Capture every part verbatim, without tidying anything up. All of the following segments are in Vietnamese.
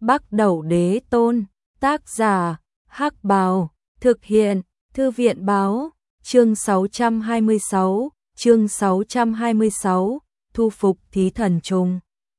Bắc Đẩu Đế Tôn, tác giả, Hắc Bào, thực hiện, Thư viện Báo, chương sáu trăm hai mươi sáu, chương sáu trăm hai mươi sáu, thu phục thí thần trùng.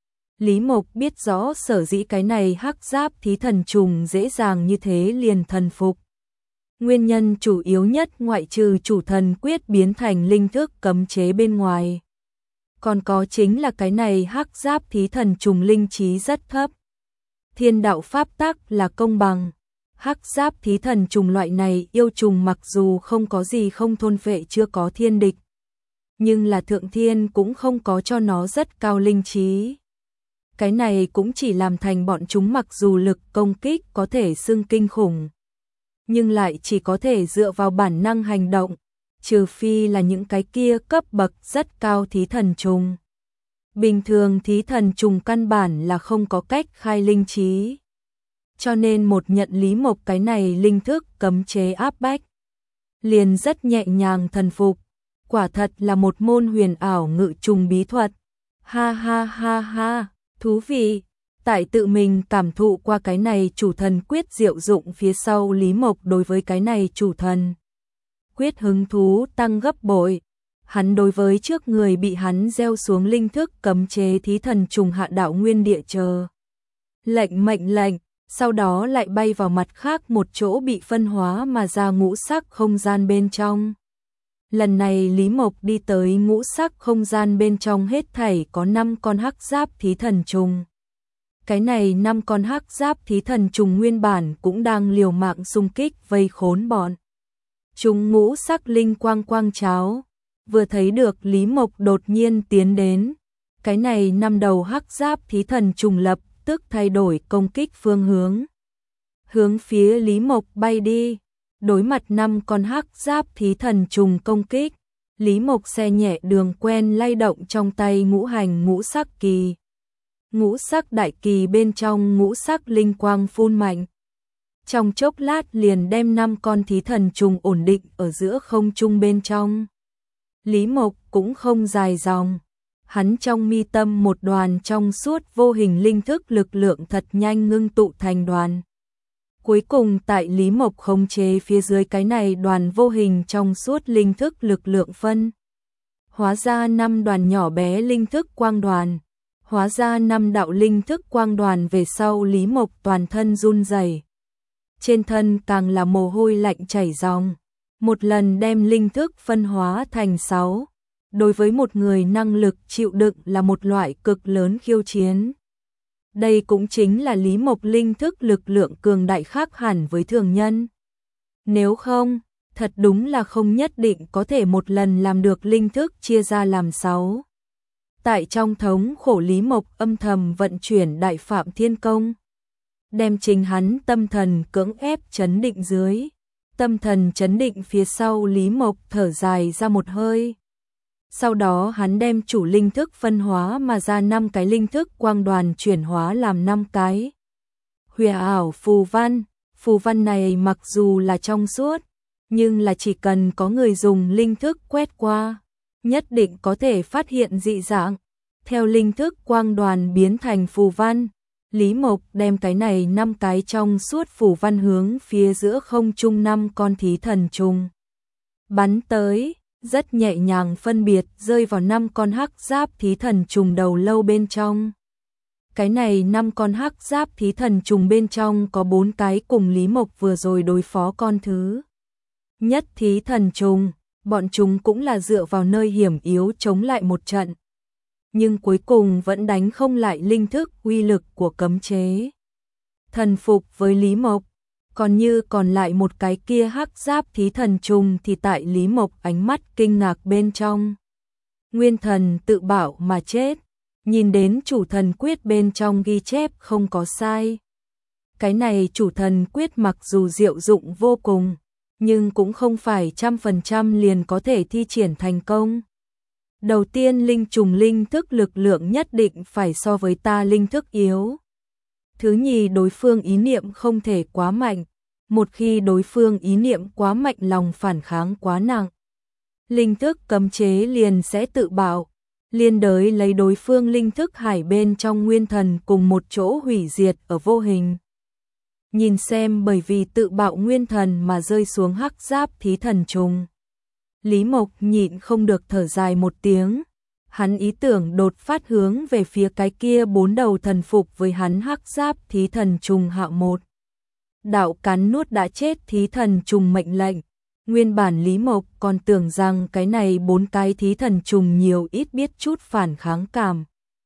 Lý Mộc biết rõ sở dĩ cái này hắc giáp thí thần trùng dễ dàng như thế liền thần phục. Nguyên nhân chủ yếu nhất ngoại trừ chủ thần quyết biến thành linh thức cấm chế bên ngoài. Còn có chính là cái này hắc giáp thí thần trùng linh trí rất thấp. Thiên đạo pháp tắc là công bằng. Hắc giáp thí thần trùng loại này yêu trùng mặc dù không có gì không thôn phệ chưa có thiên địch. Nhưng là thượng thiên cũng không có cho nó rất cao linh trí. Cái này cũng chỉ làm thành bọn chúng mặc dù lực công kích có thể xưng kinh khủng. Nhưng lại chỉ có thể dựa vào bản năng hành động. Trừ phi là những cái kia cấp bậc rất cao thí thần trùng. Bình thường thí thần trùng căn bản là không có cách khai linh trí. Cho nên một nhận Lý Mộc cái này linh thức cấm chế áp bách. Liền rất nhẹ nhàng thần phục. Quả thật là một môn huyền ảo ngự trùng bí thuật. Ha ha ha ha, thú vị. Tại tự mình cảm thụ qua cái này chủ thần quyết diệu dụng phía sau Lý Mộc đối với cái này chủ thần quyết hứng thú tăng gấp bội. Hắn đối với trước người bị hắn gieo xuống linh thức cấm chế thí thần trùng hạ đạo nguyên địa chờ. Lệnh mệnh lệnh, sau đó lại bay vào mặt khác một chỗ bị phân hóa mà ra ngũ sắc không gian bên trong. Lần này Lý Mộc đi tới ngũ sắc không gian bên trong hết thảy có năm con hắc giáp thí thần trùng. Cái này năm con hắc giáp thí thần trùng nguyên bản cũng đang liều mạng xung kích vây khốn bọn. Chúng ngũ sắc linh quang quang cháo. Vừa thấy được Lý Mộc đột nhiên tiến đến. Cái này năm đầu hắc giáp thí thần trùng lập tức thay đổi công kích phương hướng. Hướng phía Lý Mộc bay đi. Đối mặt năm con hắc giáp thí thần trùng công kích. Lý Mộc xe nhẹ đường quen lay động trong tay ngũ hành ngũ sắc kỳ. Ngũ sắc đại kỳ bên trong ngũ sắc linh quang phun mạnh. Trong chốc lát liền đem năm con thí thần trùng ổn định ở giữa không trung bên trong. Lý Mộc cũng không dài dòng. Hắn trong mi tâm một đoàn trong suốt vô hình linh thức lực lượng thật nhanh ngưng tụ thành đoàn. Cuối cùng tại Lý Mộc khống chế phía dưới cái này đoàn vô hình trong suốt linh thức lực lượng phân. Hóa ra năm đoàn nhỏ bé linh thức quang đoàn. Hóa ra năm đạo linh thức quang đoàn về sau Lý Mộc toàn thân run rẩy. Trên thân càng là mồ hôi lạnh chảy ròng. Một lần đem linh thức phân hóa thành sáu. Đối với một người năng lực chịu đựng là một loại cực lớn khiêu chiến. Đây cũng chính là Lý Mộc linh thức lực lượng cường đại khác hẳn với thường nhân. Nếu không, thật đúng là không nhất định có thể một lần làm được linh thức chia ra làm sáu. Tại trong thống khổ Lý Mộc âm thầm vận chuyển đại phạm thiên công. Đem chính hắn tâm thần cưỡng ép chấn định dưới. Tâm thần chấn định phía sau Lý Mộc thở dài ra một hơi. Sau đó hắn đem chủ linh thức phân hóa mà ra năm cái linh thức quang đoàn chuyển hóa làm năm cái. Huyền ảo phù văn, phù văn này mặc dù là trong suốt, nhưng là chỉ cần có người dùng linh thức quét qua, nhất định có thể phát hiện dị dạng. Theo linh thức quang đoàn biến thành phù văn, Lý Mộc đem cái này năm cái trong suốt phù văn hướng phía giữa không trung năm con thí thần trùng bắn tới, rất nhẹ nhàng phân biệt rơi vào năm con hắc giáp thí thần trùng đầu lâu bên trong. Cái này năm con hắc giáp thí thần trùng bên trong có bốn cái cùng Lý Mộc vừa rồi đối phó con thứ nhất thí thần trùng, bọn chúng cũng là dựa vào nơi hiểm yếu chống lại một trận. Nhưng cuối cùng vẫn đánh không lại linh thức uy lực của cấm chế. Thần phục với Lý Mộc, còn như còn lại một cái kia hắc giáp thí thần trùng thì tại Lý Mộc ánh mắt kinh ngạc bên trong. Nguyên thần tự bảo mà chết, nhìn đến chủ thần quyết bên trong ghi chép không có sai. Cái này chủ thần quyết mặc dù diệu dụng vô cùng, nhưng cũng không phải trăm phần trăm liền có thể thi triển thành công. Đầu tiên linh trùng linh thức lực lượng nhất định phải so với ta linh thức yếu. Thứ nhì đối phương ý niệm không thể quá mạnh. Một khi đối phương ý niệm quá mạnh lòng phản kháng quá nặng. Linh thức cấm chế liền sẽ tự bạo. liên đới lấy đối phương linh thức hải bên trong nguyên thần cùng một chỗ hủy diệt ở vô hình. Nhìn xem bởi vì tự bạo nguyên thần mà rơi xuống hắc giáp thí thần trùng. Lý Mộc nhịn không được thở dài một tiếng, hắn ý tưởng đột phát hướng về phía cái kia bốn đầu thần phục với hắn hắc giáp thí thần trùng hạ một. Đạo cắn nuốt đã chết thí thần trùng mệnh lệnh, nguyên bản Lý Mộc còn tưởng rằng cái này bốn cái thí thần trùng nhiều ít biết chút phản kháng cảm.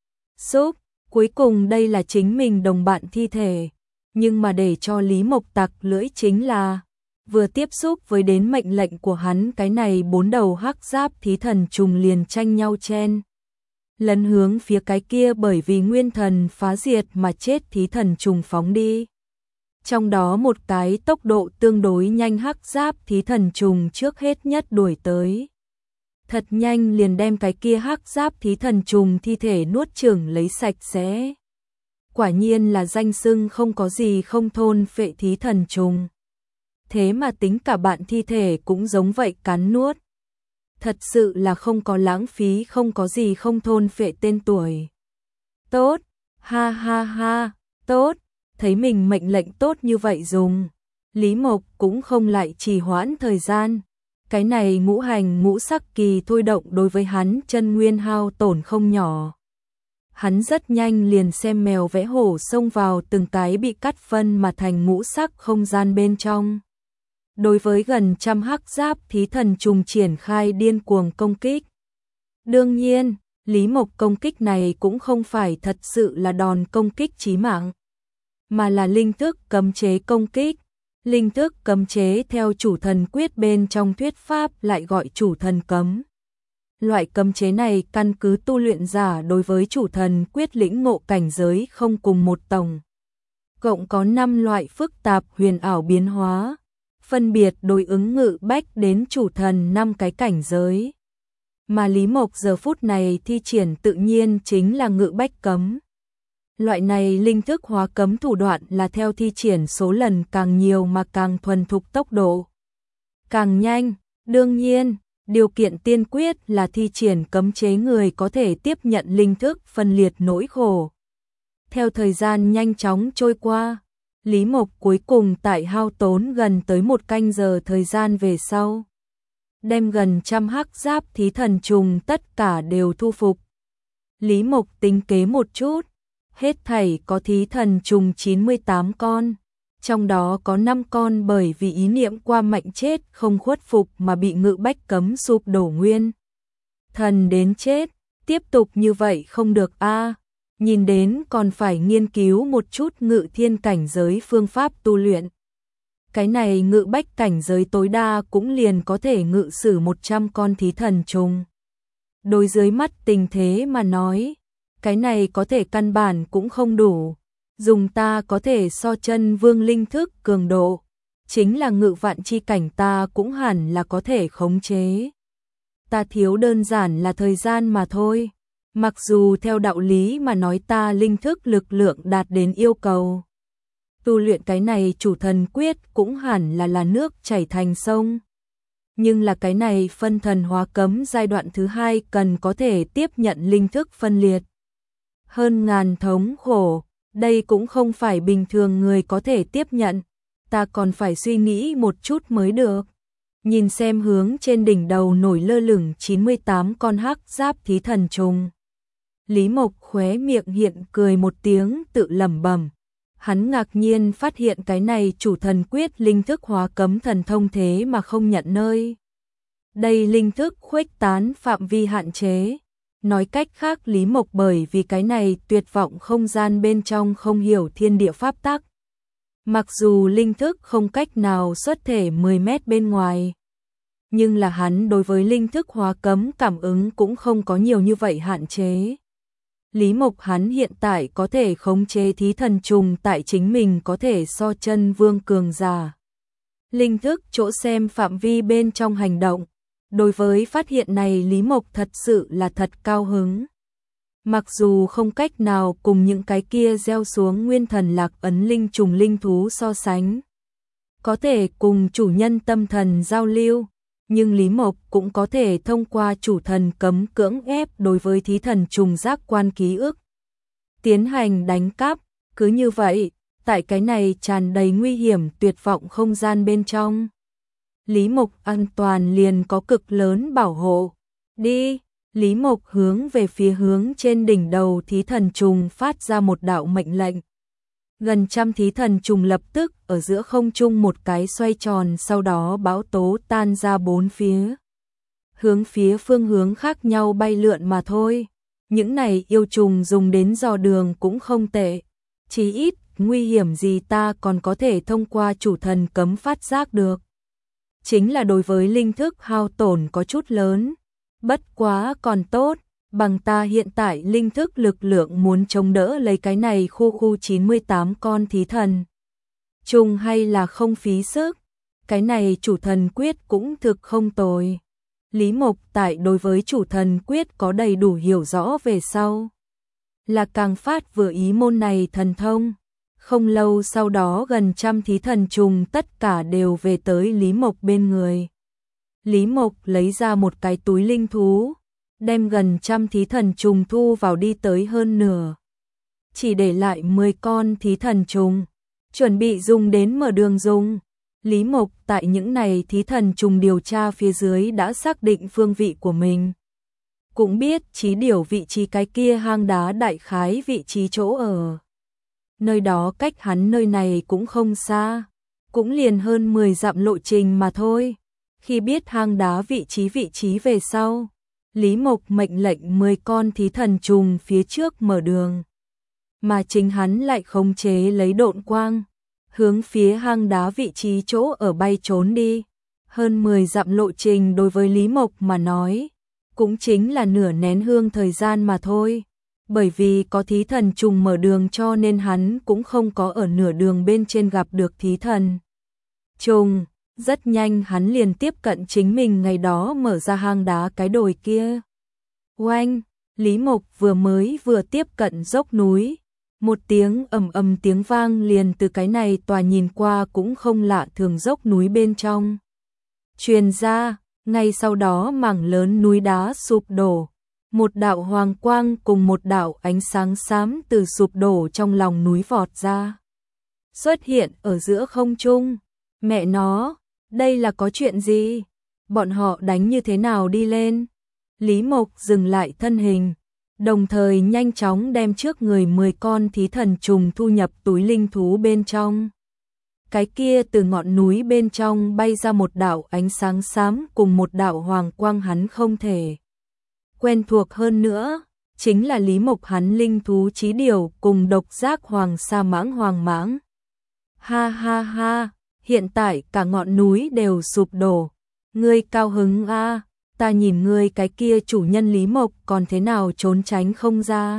Xúc, cuối cùng đây là chính mình đồng bạn thi thể, nhưng mà để cho Lý Mộc tặc lưỡi chính là vừa tiếp xúc với đến mệnh lệnh của hắn cái này bốn đầu hắc giáp thí thần trùng liền tranh nhau chen. Lấn hướng phía cái kia bởi vì nguyên thần phá diệt mà chết thí thần trùng phóng đi. Trong đó một cái tốc độ tương đối nhanh hắc giáp thí thần trùng trước hết nhất đuổi tới. Thật nhanh liền đem cái kia hắc giáp thí thần trùng thi thể nuốt chửng lấy sạch sẽ. Quả nhiên là danh xưng không có gì không thôn phệ thí thần trùng. Thế mà tính cả bạn thi thể cũng giống vậy cắn nuốt. Thật sự là không có lãng phí, không có gì không thôn phệ tên tuổi. Tốt, ha ha ha, tốt, thấy mình mệnh lệnh tốt như vậy dùng. Lý Mộc cũng không lại trì hoãn thời gian. Cái này ngũ hành ngũ sắc kỳ thôi động đối với hắn chân nguyên hao tổn không nhỏ. Hắn rất nhanh liền xem mèo vẽ hổ xông vào từng cái bị cắt phân mà thành ngũ sắc không gian bên trong. Đối với gần trăm hắc giáp thí thần trùng triển khai điên cuồng công kích. Đương nhiên, Lý Mộc công kích này cũng không phải thật sự là đòn công kích chí mạng, mà là linh thức cấm chế công kích. Linh thức cấm chế theo chủ thần quyết bên trong thuyết pháp lại gọi chủ thần cấm. Loại cấm chế này căn cứ tu luyện giả đối với chủ thần quyết lĩnh ngộ cảnh giới không cùng một tổng. Cộng có năm loại phức tạp huyền ảo biến hóa, phân biệt đối ứng ngự bách đến chủ thần năm cái cảnh giới. Mà Lý Mộc giờ phút này thi triển tự nhiên chính là ngự bách cấm. Loại này linh thức hóa cấm thủ đoạn là theo thi triển số lần càng nhiều mà càng thuần thục tốc độ càng nhanh. Đương nhiên, điều kiện tiên quyết là thi triển cấm chế người có thể tiếp nhận linh thức phân liệt nỗi khổ. Theo thời gian nhanh chóng trôi qua, Lý Mộc cuối cùng tại hao tốn gần tới một canh giờ thời gian về sau, đem gần trăm hắc giáp thí thần trùng tất cả đều thu phục. Lý Mộc tính kế một chút, hết thảy có thí thần trùng chín mươi tám con, trong đó có năm con bởi vì ý niệm qua mạnh chết không khuất phục mà bị ngự bách cấm sụp đổ nguyên thần đến chết. Tiếp tục như vậy không được a, nhìn đến còn phải nghiên cứu một chút ngự thiên cảnh giới phương pháp tu luyện. Cái này ngự bách cảnh giới tối đa cũng liền có thể ngự sử một trăm con thí thần trùng. Đối dưới mắt tình thế mà nói, cái này có thể căn bản cũng không đủ. Dùng ta có thể so chân vương linh thức cường độ, chính là ngự vạn chi cảnh ta cũng hẳn là có thể khống chế. Ta thiếu đơn giản là thời gian mà thôi. Mặc dù theo đạo lý mà nói ta linh thức lực lượng đạt đến yêu cầu, tu luyện cái này chủ thần quyết cũng hẳn là là nước chảy thành sông. Nhưng là cái này phân thần hóa cấm giai đoạn thứ hai cần có thể tiếp nhận linh thức phân liệt. Hơn ngàn thống khổ, đây cũng không phải bình thường người có thể tiếp nhận, ta còn phải suy nghĩ một chút mới được. Nhìn xem hướng trên đỉnh đầu nổi lơ lửng chín mươi tám con hắc giáp thí thần trùng. Lý Mộc khóe miệng hiện cười một tiếng tự lẩm bẩm. Hắn ngạc nhiên phát hiện cái này chủ thần quyết linh thức hóa cấm thần thông thế mà không nhận nơi. Đây linh thức khuếch tán phạm vi hạn chế. Nói cách khác Lý Mộc bởi vì cái này tuyệt vọng không gian bên trong không hiểu thiên địa pháp tắc. Mặc dù linh thức không cách nào xuất thể mười mét bên ngoài, nhưng là hắn đối với linh thức hóa cấm cảm ứng cũng không có nhiều như vậy hạn chế. Lý Mộc hắn hiện tại có thể khống chế thí thần trùng tại chính mình có thể so chân vương cường giả. Linh thức chỗ xem phạm vi bên trong hành động. Đối với phát hiện này Lý Mộc thật sự là thật cao hứng. Mặc dù không cách nào cùng những cái kia gieo xuống nguyên thần lạc ấn linh trùng linh thú so sánh, có thể cùng chủ nhân tâm thần giao lưu, nhưng Lý Mộc cũng có thể thông qua chủ thần cấm cưỡng ép đối với thí thần trùng giác quan ký ức tiến hành đánh cắp. Cứ như vậy, tại cái này tràn đầy nguy hiểm tuyệt vọng không gian bên trong, Lý Mộc an toàn liền có cực lớn bảo hộ. Đi, Lý Mộc hướng về phía hướng trên đỉnh đầu thí thần trùng phát ra một đạo mệnh lệnh. Gần trăm thí thần trùng lập tức ở giữa không trung một cái xoay tròn, sau đó bão tố tan ra bốn phía. Hướng phía phương hướng khác nhau bay lượn mà thôi. Những này yêu trùng dùng đến dò đường cũng không tệ. Chí ít, nguy hiểm gì ta còn có thể thông qua chủ thần cấm phát giác được. Chính là đối với linh thức hao tổn có chút lớn. Bất quá còn tốt, bằng ta hiện tại linh thức lực lượng muốn chống đỡ lấy cái này khu khu chín mươi tám con thí thần trùng hay là không phí sức. Cái này chủ thần quyết cũng thực không tồi. Lý Mộc tại đối với chủ thần quyết có đầy đủ hiểu rõ về sau, là càng phát vừa ý môn này thần thông. Không lâu sau đó gần trăm thí thần trùng tất cả đều về tới Lý Mộc bên người. Lý Mộc lấy ra một cái túi linh thú, đem gần trăm thí thần trùng thu vào đi tới hơn nửa. Chỉ để lại mười con thí thần trùng, chuẩn bị dùng đến mở đường dùng. Lý Mộc tại những này thí thần trùng điều tra phía dưới đã xác định phương vị của mình. Cũng biết chí điểu vị trí cái kia hang đá đại khái vị trí chỗ ở. Nơi đó cách hắn nơi này cũng không xa, cũng liền hơn mười dặm lộ trình mà thôi. Khi biết hang đá vị trí vị trí về sau, Lý Mộc mệnh lệnh mười con thí thần trùng phía trước mở đường, mà chính hắn lại khống chế lấy độn quang, hướng phía hang đá vị trí chỗ ở bay trốn đi. Hơn mười dặm lộ trình đối với Lý Mộc mà nói, cũng chính là nửa nén hương thời gian mà thôi. Bởi vì có thí thần trùng mở đường cho nên hắn cũng không có ở nửa đường bên trên gặp được thí thần trùng. Rất nhanh hắn liền tiếp cận chính mình ngày đó mở ra hang đá cái đồi kia. Oanh, Lý Mộc vừa mới vừa tiếp cận dốc núi, một tiếng ầm ầm tiếng vang liền từ cái này tòa nhìn qua cũng không lạ thường dốc núi bên trong truyền ra. Ngay sau đó mảng lớn núi đá sụp đổ, một đạo hoàng quang cùng một đạo ánh sáng xám từ sụp đổ trong lòng núi vọt ra, xuất hiện ở giữa không trung. Mẹ nó, đây là có chuyện gì? Bọn họ đánh như thế nào đi lên? Lý Mộc dừng lại thân hình, đồng thời nhanh chóng đem trước người mười con thí thần trùng thu nhập túi linh thú bên trong. Cái kia từ ngọn núi bên trong bay ra một đạo ánh sáng xám cùng một đạo hoàng quang hắn không thể quen thuộc hơn nữa, chính là Lý Mộc hắn linh thú chí điểu cùng độc giác hoàng sa mãng hoàng mãng. Ha ha ha, hiện tại cả ngọn núi đều sụp đổ. Ngươi cao hứng a, à, ta nhìn ngươi cái kia chủ nhân Lý Mộc còn thế nào trốn tránh không ra.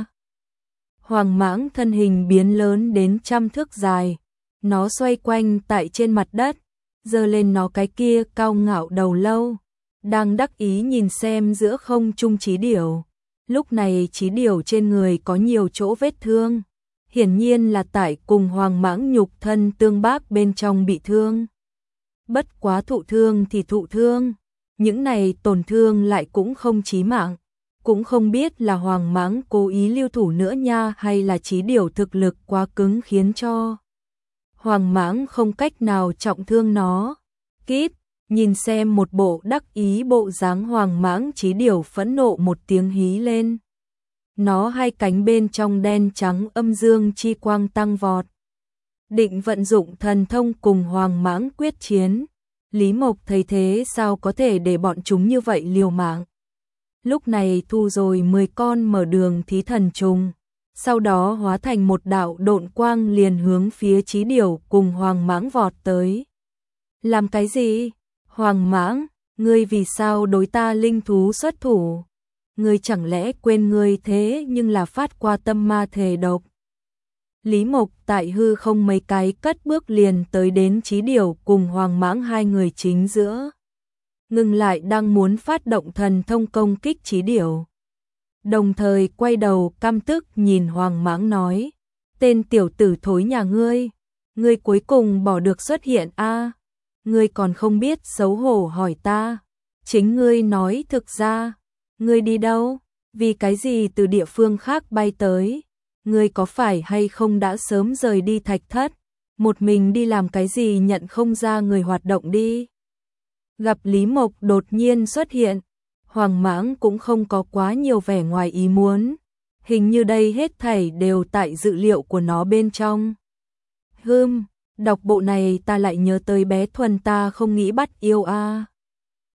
Hoàng mãng thân hình biến lớn đến trăm thước dài, nó xoay quanh tại trên mặt đất, giơ lên nó cái kia cao ngạo đầu lâu, đang đắc ý nhìn xem giữa không trung chí điểu. Lúc này chí điểu trên người có nhiều chỗ vết thương, hiển nhiên là tại cùng hoàng mãng nhục thân tương bác bên trong bị thương. Bất quá thụ thương thì thụ thương, những này tổn thương lại cũng không chí mạng, cũng không biết là hoàng mãng cố ý lưu thủ nữa nha hay là chí điểu thực lực quá cứng khiến cho hoàng mãng không cách nào trọng thương nó. Kíp, nhìn xem một bộ đắc ý bộ dáng hoàng mãng chí điểu phẫn nộ một tiếng hí lên. Nó hai cánh bên trong đen trắng âm dương chi quang tăng vọt, định vận dụng thần thông cùng hoàng mãng quyết chiến. Lý Mộc thấy thế sao có thể để bọn chúng như vậy liều mạng. Lúc này thu rồi mười con mở đường thí thần trùng, sau đó hóa thành một đạo độn quang liền hướng phía chí điểu cùng hoàng mãng vọt tới. Làm cái gì? Hoàng mãng, ngươi vì sao đối ta linh thú xuất thủ? Ngươi chẳng lẽ quên ngươi thế nhưng là phát qua tâm ma thể độc? Lý Mộc tại hư không mấy cái cất bước liền tới đến chí điểu cùng hoàng mãng hai người chính giữa. Ngừng lại đang muốn phát động thần thông công kích chí điểu. Đồng thời quay đầu căm tức nhìn hoàng mãng nói, tên tiểu tử thối nhà ngươi, ngươi cuối cùng bỏ được xuất hiện a, ngươi còn không biết xấu hổ hỏi ta, Chính ngươi nói thực ra, ngươi đi đâu? Vì cái gì từ địa phương khác bay tới? Ngươi có phải hay không đã sớm rời đi thạch thất? Một mình đi làm cái gì nhận không ra người hoạt động đi? Gặp Lý Mộc đột nhiên xuất hiện, Hoàng Mãng cũng không có quá nhiều vẻ ngoài ý muốn. Hình như đây hết thảy đều tại dự liệu của nó bên trong. Hừm, đọc bộ này ta lại nhớ tới bé Thuần ta không nghĩ bắt yêu a.